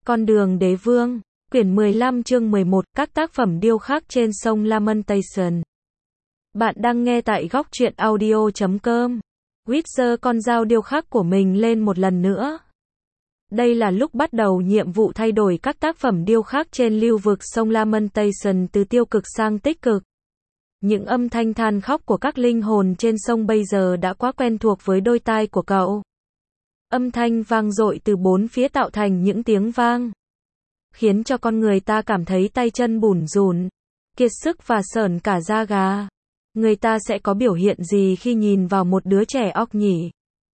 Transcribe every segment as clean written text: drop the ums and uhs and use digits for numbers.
Con đường đế vương, quyển 15 chương 11, các tác phẩm điêu khắc trên sông Lamentation. Bạn đang nghe tại góc truyện audio.com. Quýt giơ con dao điêu khắc của mình lên một lần nữa. Đây là lúc bắt đầu nhiệm vụ thay đổi các tác phẩm điêu khắc trên lưu vực sông Lamentation từ tiêu cực sang tích cực. Những âm thanh than khóc của các linh hồn trên sông bây giờ đã quá quen thuộc với đôi tai của cậu. Âm thanh vang dội từ bốn phía tạo thành những tiếng vang, khiến cho con người ta cảm thấy tay chân bủn rủn, kiệt sức và sởn cả da gà. Người ta sẽ có biểu hiện gì khi nhìn vào một đứa trẻ óc nhỉ?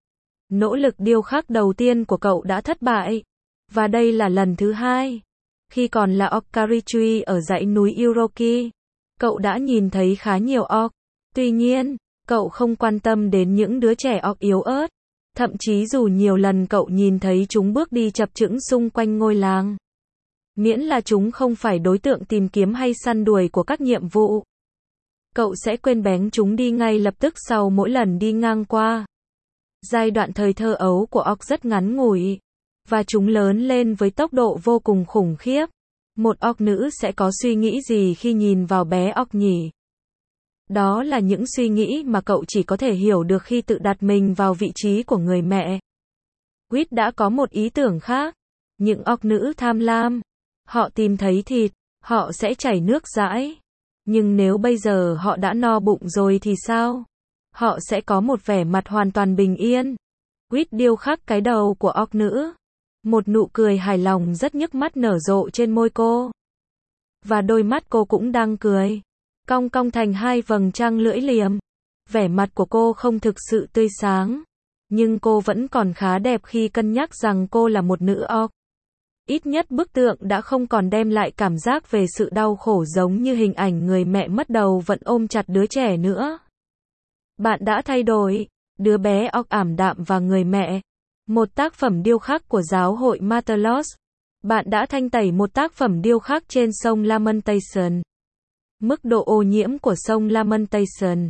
Nỗ lực điêu khắc đầu tiên của cậu đã thất bại, và đây là lần thứ hai. Khi còn là Okarichi ở dãy núi Uroki, cậu đã nhìn thấy khá nhiều orc. Tuy nhiên, cậu không quan tâm đến những đứa trẻ orc yếu ớt. Thậm chí dù nhiều lần cậu nhìn thấy chúng bước đi chập chững xung quanh ngôi làng. Miễn là chúng không phải đối tượng tìm kiếm hay săn đuổi của các nhiệm vụ, cậu sẽ quên bén chúng đi ngay lập tức sau mỗi lần đi ngang qua. Giai đoạn thời thơ ấu của orc rất ngắn ngủi, và chúng lớn lên với tốc độ vô cùng khủng khiếp. Một orc nữ sẽ có suy nghĩ gì khi nhìn vào bé orc nhỉ? Đó là những suy nghĩ mà cậu chỉ có thể hiểu được khi tự đặt mình vào vị trí của người mẹ. Quýt đã có một ý tưởng khác. Những orc nữ tham lam. Họ tìm thấy thịt, họ sẽ chảy nước dãi. Nhưng nếu bây giờ họ đã no bụng rồi thì sao? Họ sẽ có một vẻ mặt hoàn toàn bình yên. Quýt điêu khắc cái đầu của orc nữ. Một nụ cười hài lòng rất nhức mắt nở rộ trên môi cô. Và đôi mắt cô cũng đang cười, cong cong thành hai vầng trăng lưỡi liềm. Vẻ mặt của cô không thực sự tươi sáng, nhưng cô vẫn còn khá đẹp khi cân nhắc rằng cô là một nữ orc. Ít nhất bức tượng đã không còn đem lại cảm giác về sự đau khổ giống như hình ảnh người mẹ mất đầu vẫn ôm chặt đứa trẻ nữa. Bạn đã thay đổi, đứa bé orc ảm đạm và người mẹ. Một tác phẩm điêu khắc của giáo hội Matelos. Bạn đã thanh tẩy một tác phẩm điêu khắc trên sông Lamentation. Mức độ ô nhiễm của sông Lamentation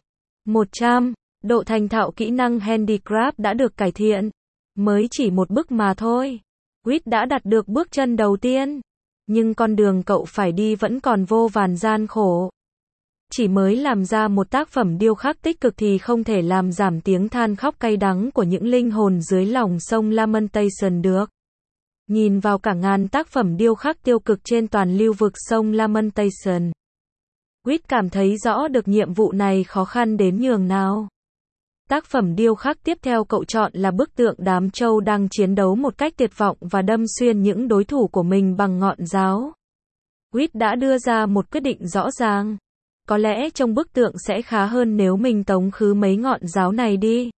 100. Độ thành thạo kỹ năng handicraft đã được cải thiện. Mới chỉ một bước mà thôi. Quýt đã đặt được bước chân đầu tiên. Nhưng con đường cậu phải đi vẫn còn vô vàn gian khổ. Chỉ mới làm ra một tác phẩm điêu khắc tích cực thì không thể làm giảm tiếng than khóc cay đắng của những linh hồn dưới lòng sông Lamentation được. Nhìn vào cả ngàn tác phẩm điêu khắc tiêu cực trên toàn lưu vực sông Lamentation, Quýt cảm thấy rõ được nhiệm vụ này khó khăn đến nhường nào. Tác phẩm điêu khắc tiếp theo cậu chọn là bức tượng đám trâu đang chiến đấu một cách tuyệt vọng và đâm xuyên những đối thủ của mình bằng ngọn giáo. Quýt đã đưa ra một quyết định rõ ràng. Có lẽ trong bức tượng sẽ khá hơn nếu mình tống khứ mấy ngọn giáo này đi.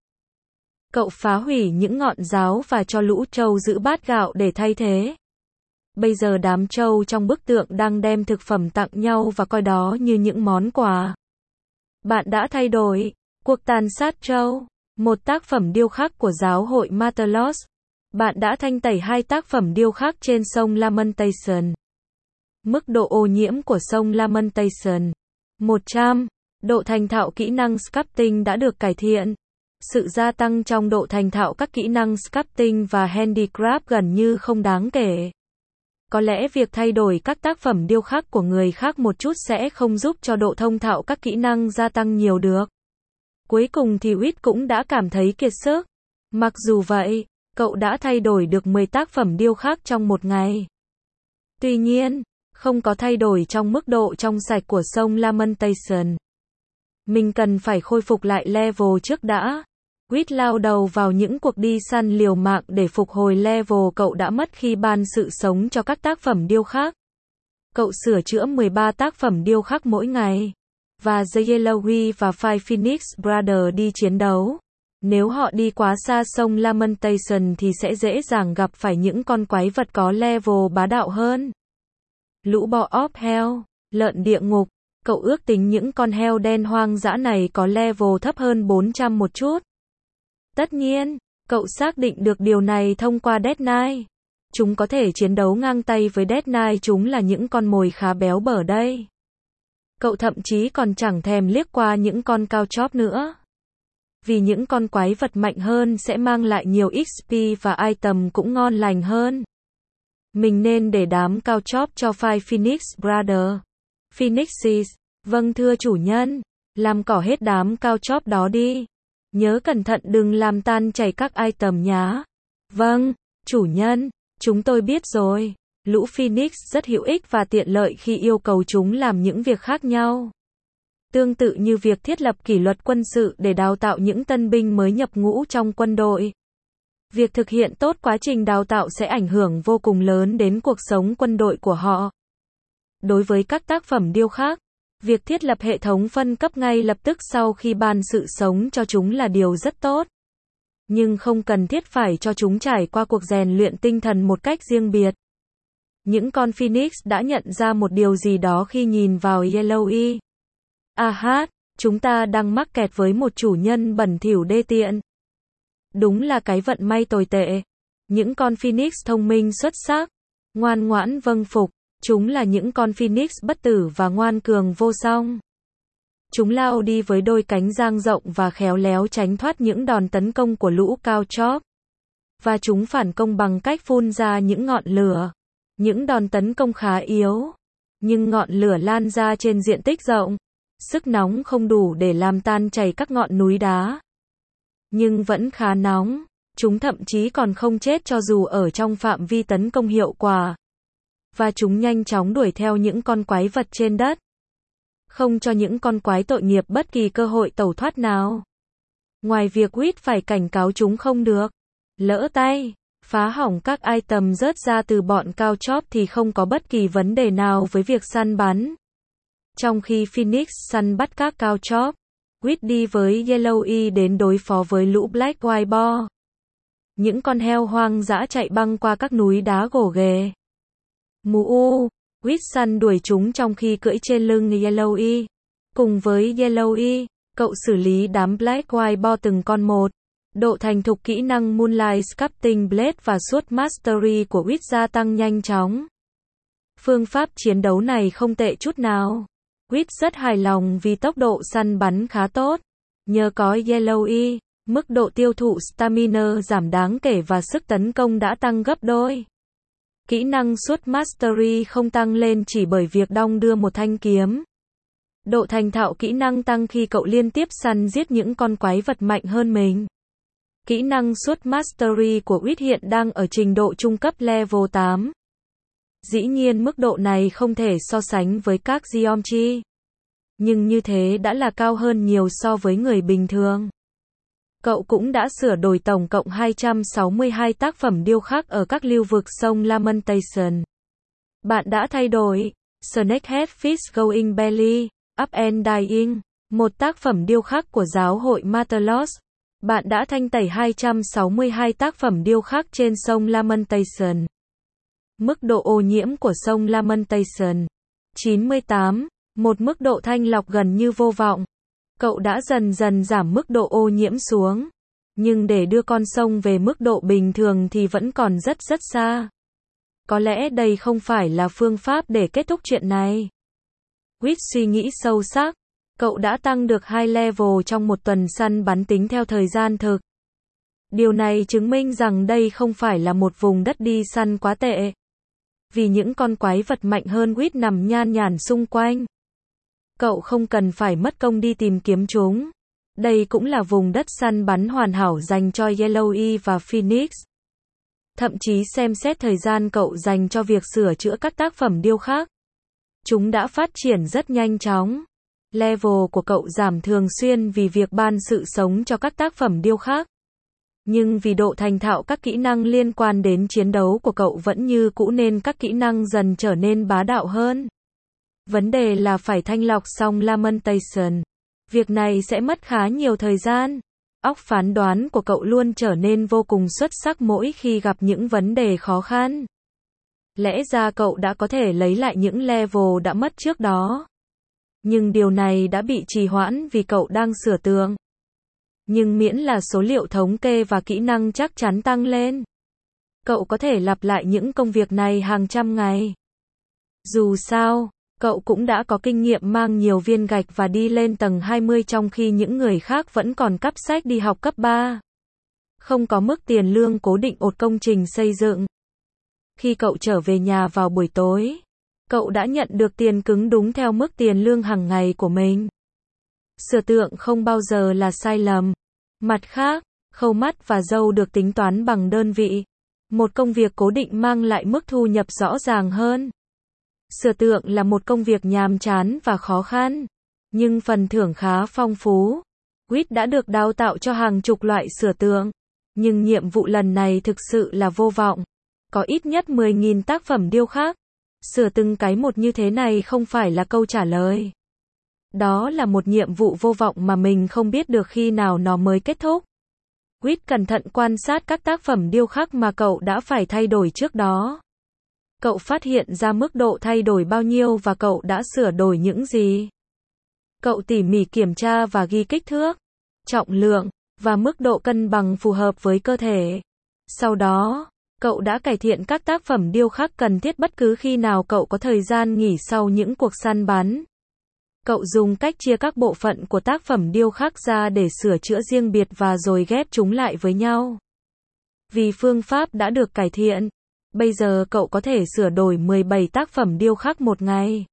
Cậu phá hủy những ngọn giáo và cho lũ trâu giữ bát gạo để thay thế. Bây giờ đám trâu trong bức tượng đang đem thực phẩm tặng nhau và coi đó như những món quà. Bạn đã thay đổi. Cuộc tàn sát trâu. Một tác phẩm điêu khắc của giáo hội Matelos. Bạn đã thanh tẩy hai tác phẩm điêu khắc trên sông Lamentation. Mức độ ô nhiễm của sông Lamentation 100. Độ thành thạo kỹ năng sculpting đã được cải thiện. Sự gia tăng trong độ thành thạo các kỹ năng sculpting và handicraft gần như không đáng kể. Có lẽ việc thay đổi các tác phẩm điêu khắc của người khác một chút sẽ không giúp cho độ thông thạo các kỹ năng gia tăng nhiều được. Cuối cùng thì Quýt cũng đã cảm thấy kiệt sức. Mặc dù vậy, cậu đã thay đổi được 10 tác phẩm điêu khắc trong một ngày. Tuy nhiên, không có thay đổi trong mức độ trong sạch của sông Lamentation. Mình cần phải khôi phục lại level trước đã. Quýt lao đầu vào những cuộc đi săn liều mạng để phục hồi level cậu đã mất khi ban sự sống cho các tác phẩm điêu khắc. Cậu sửa chữa 13 tác phẩm điêu khắc mỗi ngày. Và The Yellowy và Five Phoenix Brothers đi chiến đấu. Nếu họ đi quá xa sông Lamentation thì sẽ dễ dàng gặp phải những con quái vật có level bá đạo hơn. Lũ bò óp heo, lợn địa ngục. Cậu ước tính những con heo đen hoang dã này có level thấp hơn 400 một chút. Tất nhiên, cậu xác định được điều này thông qua Death Knight. Chúng có thể chiến đấu ngang tay với Death Knight, chúng là những con mồi khá béo bở đây. Cậu thậm chí còn chẳng thèm liếc qua những con cao chóp nữa. Vì những con quái vật mạnh hơn sẽ mang lại nhiều XP và item cũng ngon lành hơn. Mình nên để đám cao chóp cho file Phoenix Brother. Phoenixes. Vâng thưa chủ nhân. Làm cỏ hết đám cao chóp đó đi. Nhớ cẩn thận đừng làm tan chảy các item nhá. Vâng, chủ nhân. Chúng tôi biết rồi. Lũ Phoenix rất hữu ích và tiện lợi khi yêu cầu chúng làm những việc khác nhau. Tương tự như việc thiết lập kỷ luật quân sự để đào tạo những tân binh mới nhập ngũ trong quân đội. Việc thực hiện tốt quá trình đào tạo sẽ ảnh hưởng vô cùng lớn đến cuộc sống quân đội của họ. Đối với các tác phẩm điêu khắc, việc thiết lập hệ thống phân cấp ngay lập tức sau khi ban sự sống cho chúng là điều rất tốt. Nhưng không cần thiết phải cho chúng trải qua cuộc rèn luyện tinh thần một cách riêng biệt. Những con Phoenix đã nhận ra một điều gì đó khi nhìn vào Yellow. Chúng ta đang mắc kẹt với một chủ nhân bẩn thỉu đê tiện. Đúng là cái vận may tồi tệ. Những con Phoenix thông minh xuất sắc, ngoan ngoãn vâng phục, chúng là những con Phoenix bất tử và ngoan cường vô song. Chúng lao đi với đôi cánh dang rộng và khéo léo tránh thoát những đòn tấn công của lũ cao chóp. Và chúng phản công bằng cách phun ra những ngọn lửa. Những đòn tấn công khá yếu, nhưng ngọn lửa lan ra trên diện tích rộng. Sức nóng không đủ để làm tan chảy các ngọn núi đá. Nhưng vẫn khá nóng. Chúng thậm chí còn không chết cho dù ở trong phạm vi tấn công hiệu quả. Và chúng nhanh chóng đuổi theo những con quái vật trên đất. Không cho những con quái tội nghiệp bất kỳ cơ hội tẩu thoát nào. Ngoài việc Wit phải cảnh cáo chúng không được lỡ tay phá hỏng các item rớt ra từ bọn cao chóp thì không có bất kỳ vấn đề nào với việc săn bắn. Trong khi Phoenix săn bắt các cao chóp, Wit đi với Yellow đến đối phó với lũ Black White Boar. Những con heo hoang dã chạy băng qua các núi đá gồ ghề. Wit săn đuổi chúng trong khi cưỡi trên lưng Yellow. Cùng với Yellow, cậu xử lý đám Black White Boar từng con một. Độ thành thục kỹ năng Moonlight Sculpting Blade và Sword Mastery của Wit gia tăng nhanh chóng. Phương pháp chiến đấu này không tệ chút nào. Wit rất hài lòng vì tốc độ săn bắn khá tốt. Nhờ có Yellow, mức độ tiêu thụ stamina giảm đáng kể và sức tấn công đã tăng gấp đôi. Kỹ năng Sword Mastery không tăng lên chỉ bởi việc đong đưa một thanh kiếm. Độ thành thạo kỹ năng tăng khi cậu liên tiếp săn giết những con quái vật mạnh hơn mình. Kỹ năng Sword Mastery của Wit hiện đang ở trình độ trung cấp level 8. Dĩ nhiên mức độ này không thể so sánh với các Geometry. Nhưng như thế đã là cao hơn nhiều so với người bình thường. Cậu cũng đã sửa đổi tổng cộng 262 tác phẩm điêu khắc ở các lưu vực sông Lamentation. Bạn đã thay đổi Snakehead Fish Going Belly, Up and Dying, một tác phẩm điêu khắc của giáo hội Matelos. Bạn đã thanh tẩy 262 tác phẩm điêu khắc trên sông Lamentation. Mức độ ô nhiễm của sông Lamentation 98, một mức độ thanh lọc gần như vô vọng. Cậu đã dần dần giảm mức độ ô nhiễm xuống. Nhưng để đưa con sông về mức độ bình thường thì vẫn còn rất xa. Có lẽ đây không phải là phương pháp để kết thúc chuyện này. Wit suy nghĩ sâu sắc. Cậu đã tăng được 2 level trong một tuần săn bắn tính theo thời gian thực. Điều này chứng minh rằng đây không phải là một vùng đất đi săn quá tệ. Vì những con quái vật mạnh hơn Wit nằm nhan nhản xung quanh. Cậu không cần phải mất công đi tìm kiếm chúng. Đây cũng là vùng đất săn bắn hoàn hảo dành cho Yellow và Phoenix. Thậm chí xem xét thời gian cậu dành cho việc sửa chữa các tác phẩm điêu khắc. Chúng đã phát triển rất nhanh chóng. Level của cậu giảm thường xuyên vì việc ban sự sống cho các tác phẩm điêu khắc. Nhưng vì độ thành thạo các kỹ năng liên quan đến chiến đấu của cậu vẫn như cũ nên các kỹ năng dần trở nên bá đạo hơn. Vấn đề là phải thanh lọc xong Lamentation. Việc này sẽ mất khá nhiều thời gian. Óc phán đoán của cậu luôn trở nên vô cùng xuất sắc mỗi khi gặp những vấn đề khó khăn. Lẽ ra cậu đã có thể lấy lại những level đã mất trước đó. Nhưng điều này đã bị trì hoãn vì cậu đang sửa tường. Nhưng miễn là số liệu thống kê và kỹ năng chắc chắn tăng lên, cậu có thể lặp lại những công việc này hàng trăm ngày. Dù sao, cậu cũng đã có kinh nghiệm mang nhiều viên gạch và đi lên tầng 20 trong khi những người khác vẫn còn cắp sách đi học cấp 3. Không có mức tiền lương cố định ột công trình xây dựng. Khi cậu trở về nhà vào buổi tối, cậu đã nhận được tiền cứng đúng theo mức tiền lương hàng ngày của mình. Sửa tượng không bao giờ là sai lầm. Mặt khác, khâu mắt và râu được tính toán bằng đơn vị. Một công việc cố định mang lại mức thu nhập rõ ràng hơn. Sửa tượng là một công việc nhàm chán và khó khăn, nhưng phần thưởng khá phong phú. Quýt đã được đào tạo cho hàng chục loại sửa tượng, nhưng nhiệm vụ lần này thực sự là vô vọng. Có ít nhất 10.000 tác phẩm điêu khắc. Sửa từng cái một như thế này không phải là câu trả lời. Đó là một nhiệm vụ vô vọng mà mình không biết được khi nào nó mới kết thúc. Quýt cẩn thận quan sát các tác phẩm điêu khắc mà cậu đã phải thay đổi trước đó. Cậu phát hiện ra mức độ thay đổi bao nhiêu và cậu đã sửa đổi những gì. Cậu tỉ mỉ kiểm tra và ghi kích thước, trọng lượng, và mức độ cân bằng phù hợp với cơ thể. Sau đó, cậu đã cải thiện các tác phẩm điêu khắc cần thiết bất cứ khi nào cậu có thời gian nghỉ sau những cuộc săn bắn. Cậu dùng cách chia các bộ phận của tác phẩm điêu khắc ra để sửa chữa riêng biệt và rồi ghép chúng lại với nhau. Vì phương pháp đã được cải thiện, bây giờ cậu có thể sửa đổi 17 tác phẩm điêu khắc một ngày.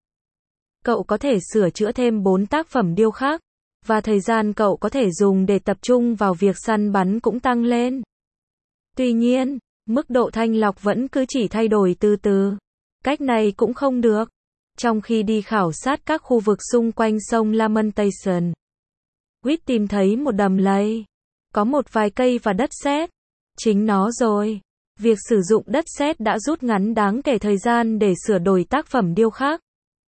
Cậu có thể sửa chữa thêm 4 tác phẩm điêu khắc, và thời gian cậu có thể dùng để tập trung vào việc săn bắn cũng tăng lên. Tuy nhiên, mức độ thanh lọc vẫn cứ chỉ thay đổi từ từ. Cách này cũng không được. Trong khi đi khảo sát các khu vực xung quanh sông Lamentation, Quýt tìm thấy một đầm lầy. Có một vài cây và đất sét. Chính nó rồi. Việc sử dụng đất sét đã rút ngắn đáng kể thời gian để sửa đổi tác phẩm điêu khắc.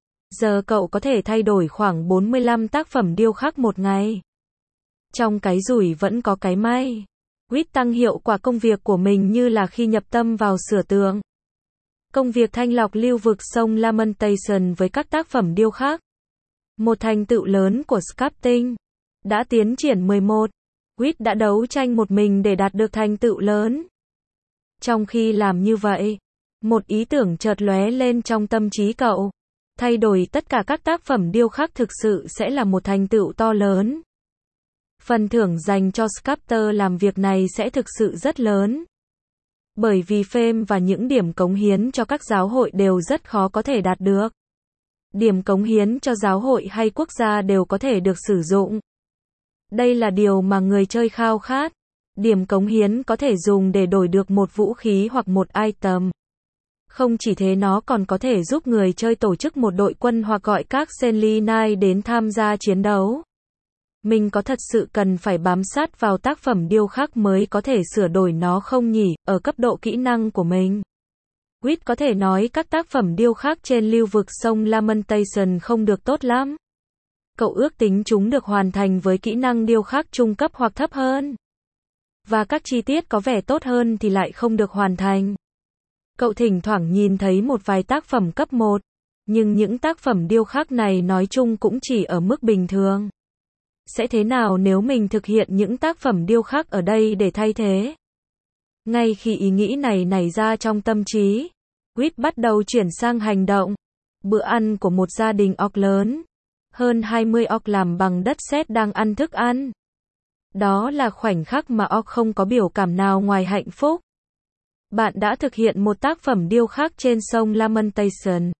Giờ cậu có thể thay đổi khoảng 45 tác phẩm điêu khắc một ngày. Trong cái rủi vẫn có cái may. Quýt tăng hiệu quả công việc của mình như là khi nhập tâm vào sửa tượng. Công việc thanh lọc lưu vực sông Lamentation với các tác phẩm điêu khắc. Một thành tựu lớn của sculpting. Đã tiến triển 11. Quýt đã đấu tranh một mình để đạt được thành tựu lớn. Trong khi làm như vậy, một ý tưởng chợt lóe lên trong tâm trí cậu. Thay đổi tất cả các tác phẩm điêu khắc thực sự sẽ là một thành tựu to lớn. Phần thưởng dành cho sculptor làm việc này sẽ thực sự rất lớn. Bởi vì fame và những điểm cống hiến cho các giáo hội đều rất khó có thể đạt được. Điểm cống hiến cho giáo hội hay quốc gia đều có thể được sử dụng. Đây là điều mà người chơi khao khát. Điểm cống hiến có thể dùng để đổi được một vũ khí hoặc một item. Không chỉ thế, nó còn có thể giúp người chơi tổ chức một đội quân hoặc gọi các Seleni đến tham gia chiến đấu. Mình có thật sự cần phải bám sát vào tác phẩm điêu khắc mới có thể sửa đổi nó không nhỉ, ở cấp độ kỹ năng của mình? Quýt có thể nói các tác phẩm điêu khắc trên lưu vực sông Lamentation không được tốt lắm. Cậu ước tính chúng được hoàn thành với kỹ năng điêu khắc trung cấp hoặc thấp hơn. Và các chi tiết có vẻ tốt hơn thì lại không được hoàn thành. Cậu thỉnh thoảng nhìn thấy một vài tác phẩm cấp 1, nhưng những tác phẩm điêu khắc này nói chung cũng chỉ ở mức bình thường. Sẽ thế nào nếu mình thực hiện những tác phẩm điêu khắc ở đây để thay thế? Ngay khi ý nghĩ này nảy ra trong tâm trí, Quýt bắt đầu chuyển sang hành động. Bữa ăn của một gia đình orc lớn. Hơn 20 orc làm bằng đất sét đang ăn thức ăn. Đó là khoảnh khắc mà orc không có biểu cảm nào ngoài hạnh phúc. Bạn đã thực hiện một tác phẩm điêu khắc trên sông Lamentation.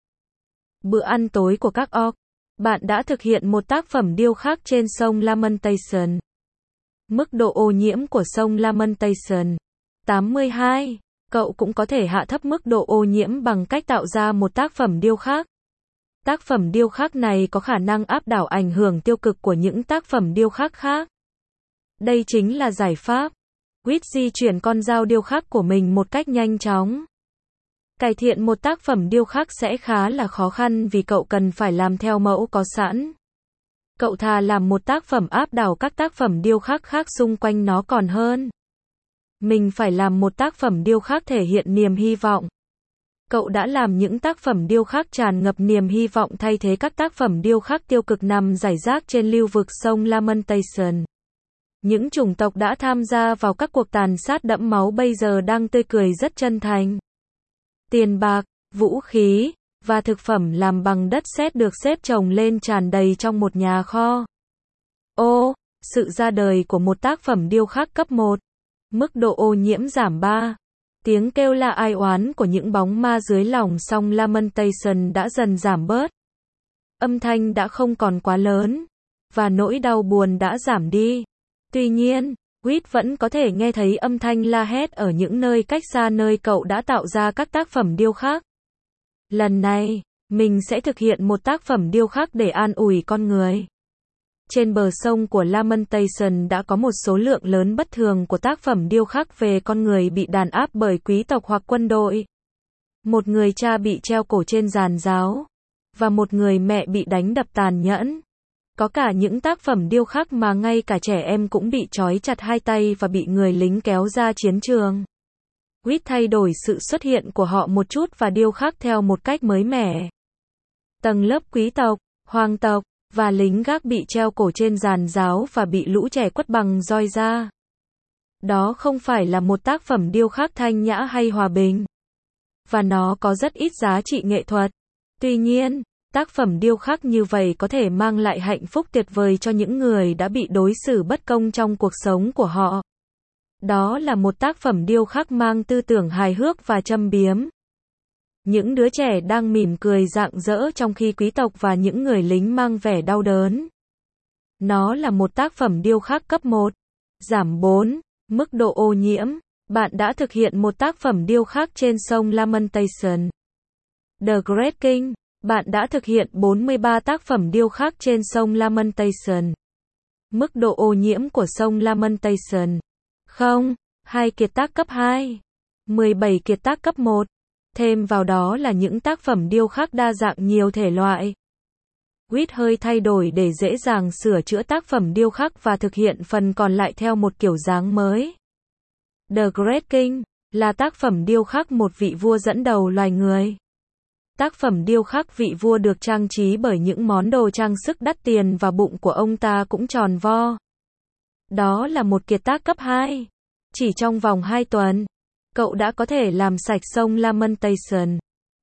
Bữa ăn tối của các orc. Bạn đã thực hiện một tác phẩm điêu khắc trên sông Lamentation. Mức độ ô nhiễm của sông Lamentation. 82. Cậu cũng có thể hạ thấp mức độ ô nhiễm bằng cách tạo ra một tác phẩm điêu khắc. Tác phẩm điêu khắc này có khả năng áp đảo ảnh hưởng tiêu cực của những tác phẩm điêu khắc khác. Đây chính là giải pháp. Quýt di chuyển con dao điêu khắc của mình một cách nhanh chóng. Cải thiện một tác phẩm điêu khắc sẽ khá là khó khăn vì cậu cần phải làm theo mẫu có sẵn. Cậu thà làm một tác phẩm áp đảo các tác phẩm điêu khắc khác xung quanh nó còn hơn. Mình phải làm một tác phẩm điêu khắc thể hiện niềm hy vọng. Cậu đã làm những tác phẩm điêu khắc tràn ngập niềm hy vọng thay thế các tác phẩm điêu khắc tiêu cực nằm rải rác trên lưu vực sông Lamentation. Những chủng tộc đã tham gia vào các cuộc tàn sát đẫm máu bây giờ đang tươi cười rất chân thành. Tiền bạc, vũ khí, và thực phẩm làm bằng đất sét được xếp chồng lên tràn đầy trong một nhà kho. Ô, sự ra đời của một tác phẩm điêu khắc cấp 1. Mức độ ô nhiễm giảm 3. Tiếng kêu la ai oán của những bóng ma dưới lòng sông Lamentation đã dần giảm bớt. Âm thanh đã không còn quá lớn, và nỗi đau buồn đã giảm đi. Tuy nhiên, Whit vẫn có thể nghe thấy âm thanh la hét ở những nơi cách xa nơi cậu đã tạo ra các tác phẩm điêu khắc. Lần này, mình sẽ thực hiện một tác phẩm điêu khắc để an ủi con người. Trên bờ sông của Lamentation đã có một số lượng lớn bất thường của tác phẩm điêu khắc về con người bị đàn áp bởi quý tộc hoặc quân đội. Một người cha bị treo cổ trên giàn giáo, và một người mẹ bị đánh đập tàn nhẫn. Có cả những tác phẩm điêu khắc mà ngay cả trẻ em cũng bị trói chặt hai tay và bị người lính kéo ra chiến trường. Whit thay đổi sự xuất hiện của họ một chút và điêu khắc theo một cách mới mẻ. Tầng lớp quý tộc, hoàng tộc, và lính gác bị treo cổ trên giàn giáo và bị lũ trẻ quất bằng roi ra. Đó không phải là một tác phẩm điêu khắc thanh nhã hay hòa bình. Và nó có rất ít giá trị nghệ thuật. Tuy nhiên, tác phẩm điêu khắc như vậy có thể mang lại hạnh phúc tuyệt vời cho những người đã bị đối xử bất công trong cuộc sống của họ. Đó là một tác phẩm điêu khắc mang tư tưởng hài hước và châm biếm. Những đứa trẻ đang mỉm cười rạng rỡ trong khi quý tộc và những người lính mang vẻ đau đớn. Nó là một tác phẩm điêu khắc cấp 1. Giảm 4. Mức độ ô nhiễm. Bạn đã thực hiện một tác phẩm điêu khắc trên sông Lamentation. The Great King. Bạn đã thực hiện 43 tác phẩm điêu khắc trên sông Lamentation. Mức độ ô nhiễm của sông Lamentation. 0. 2 kiệt tác cấp 2. 17 kiệt tác cấp 1. Thêm vào đó là những tác phẩm điêu khắc đa dạng nhiều thể loại. Whit hơi thay đổi để dễ dàng sửa chữa tác phẩm điêu khắc và thực hiện phần còn lại theo một kiểu dáng mới. The Great King là tác phẩm điêu khắc một vị vua dẫn đầu loài người. Tác phẩm điêu khắc vị vua được trang trí bởi những món đồ trang sức đắt tiền và bụng của ông ta cũng tròn vo. Đó là một kiệt tác cấp 2. Chỉ trong vòng 2 tuần, cậu đã có thể làm sạch sông Lamentation.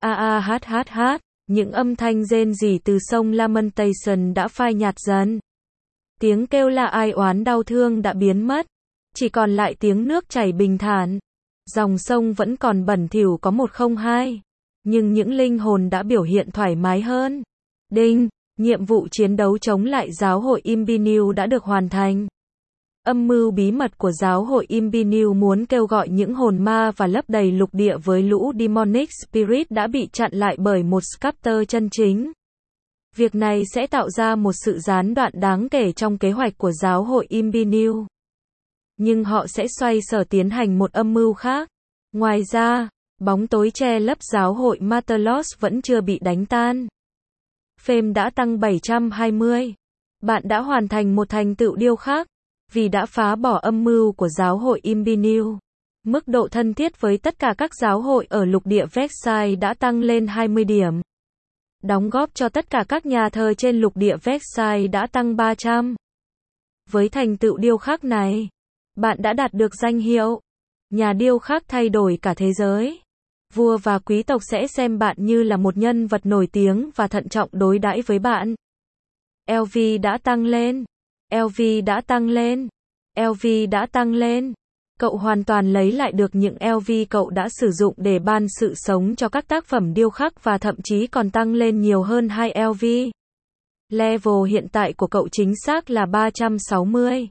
Những âm thanh rên rỉ từ sông Lamentation đã phai nhạt dần. Tiếng kêu la ai oán đau thương đã biến mất. Chỉ còn lại tiếng nước chảy bình thản. Dòng sông vẫn còn bẩn thỉu có 102. Nhưng những linh hồn đã biểu hiện thoải mái hơn. Đinh, nhiệm vụ chiến đấu chống lại giáo hội Imbinu đã được hoàn thành. Âm mưu bí mật của giáo hội Imbinu muốn kêu gọi những hồn ma và lấp đầy lục địa với lũ Demonic Spirit đã bị chặn lại bởi một Sculptor chân chính. Việc này sẽ tạo ra một sự gián đoạn đáng kể trong kế hoạch của giáo hội Imbinu. Nhưng họ sẽ xoay sở tiến hành một âm mưu khác. Ngoài ra, bóng tối che lấp giáo hội Martelos vẫn chưa bị đánh tan. Fame đã tăng 720. Bạn đã hoàn thành một thành tựu điêu khắc. Vì đã phá bỏ âm mưu của giáo hội Imbinu. Mức độ thân thiết với tất cả các giáo hội ở lục địa Vexai đã tăng lên 20 điểm. Đóng góp cho tất cả các nhà thờ trên lục địa Vexai đã tăng 300. Với thành tựu điêu khắc này, bạn đã đạt được danh hiệu nhà điêu khắc thay đổi cả thế giới. Vua và quý tộc sẽ xem bạn như là một nhân vật nổi tiếng và thận trọng đối đãi với bạn. LV đã tăng lên. LV đã tăng lên. LV đã tăng lên. Cậu hoàn toàn lấy lại được những LV cậu đã sử dụng để ban sự sống cho các tác phẩm điêu khắc và thậm chí còn tăng lên nhiều hơn 2 LV. Level hiện tại của cậu chính xác là 360.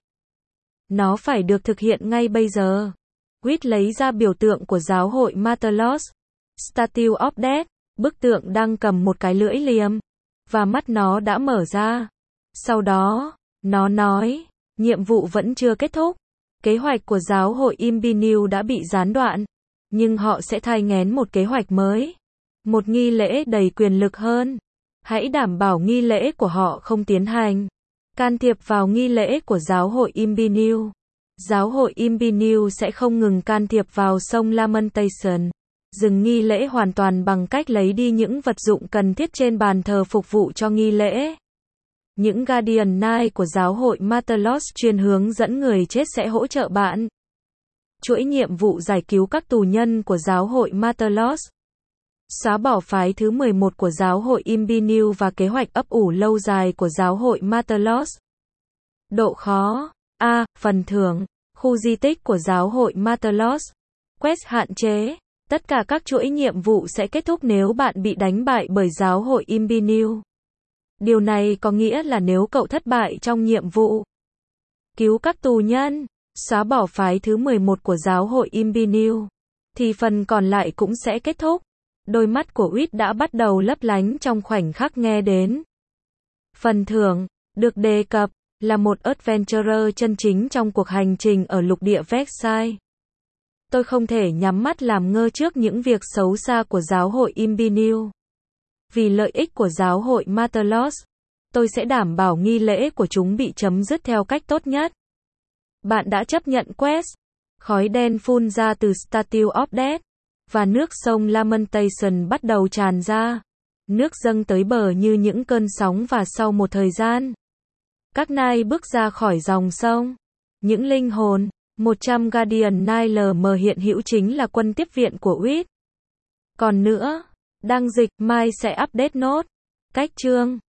Nó phải được thực hiện ngay bây giờ. Whit lấy ra biểu tượng của giáo hội Martelos. Statue of Death. Bức tượng đang cầm một cái lưỡi liềm. Và mắt nó đã mở ra. Sau đó, nó nói, nhiệm vụ vẫn chưa kết thúc. Kế hoạch của giáo hội Imbinu đã bị gián đoạn. Nhưng họ sẽ thai nghén một kế hoạch mới. Một nghi lễ đầy quyền lực hơn. Hãy đảm bảo nghi lễ của họ không tiến hành can thiệp vào nghi lễ của giáo hội Imbinu. Giáo hội Imbinu sẽ không ngừng can thiệp vào sông Lamentation. Dừng nghi lễ hoàn toàn bằng cách lấy đi những vật dụng cần thiết trên bàn thờ phục vụ cho nghi lễ. Những Guardian Knight của giáo hội Martelos chuyên hướng dẫn người chết sẽ hỗ trợ bạn. Chuỗi nhiệm vụ giải cứu các tù nhân của giáo hội Martelos. Xóa bỏ phái thứ 11 của giáo hội Imbinu và kế hoạch ấp ủ lâu dài của giáo hội Martelos. Độ khó. A. Phần thưởng. Khu di tích của giáo hội Martelos. Quest hạn chế. Tất cả các chuỗi nhiệm vụ sẽ kết thúc nếu bạn bị đánh bại bởi giáo hội Imbinil. Điều này có nghĩa là nếu cậu thất bại trong nhiệm vụ cứu các tù nhân, xóa bỏ phái thứ 11 của giáo hội Imbinil, thì phần còn lại cũng sẽ kết thúc. Đôi mắt của Whit đã bắt đầu lấp lánh trong khoảnh khắc nghe đến. Phần thưởng được đề cập là một adventurer chân chính trong cuộc hành trình ở lục địa Vexai. Tôi không thể nhắm mắt làm ngơ trước những việc xấu xa của giáo hội Imbinil. Vì lợi ích của giáo hội Martelos, tôi sẽ đảm bảo nghi lễ của chúng bị chấm dứt theo cách tốt nhất. Bạn đã chấp nhận quest. Khói đen phun ra từ Statue of Death, và nước sông Lamentation bắt đầu tràn ra. Nước dâng tới bờ như những cơn sóng và sau một thời gian, các nai bước ra khỏi dòng sông. Những linh hồn 100 Guardian Nile hiện hữu chính là quân tiếp viện của Whit. Còn nữa, đăng dịch mai sẽ update nốt. Cách chương